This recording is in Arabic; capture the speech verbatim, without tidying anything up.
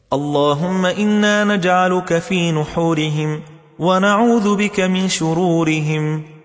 اللهم إنا نجعلك في نحورهم ونعوذ بك من شرورهم.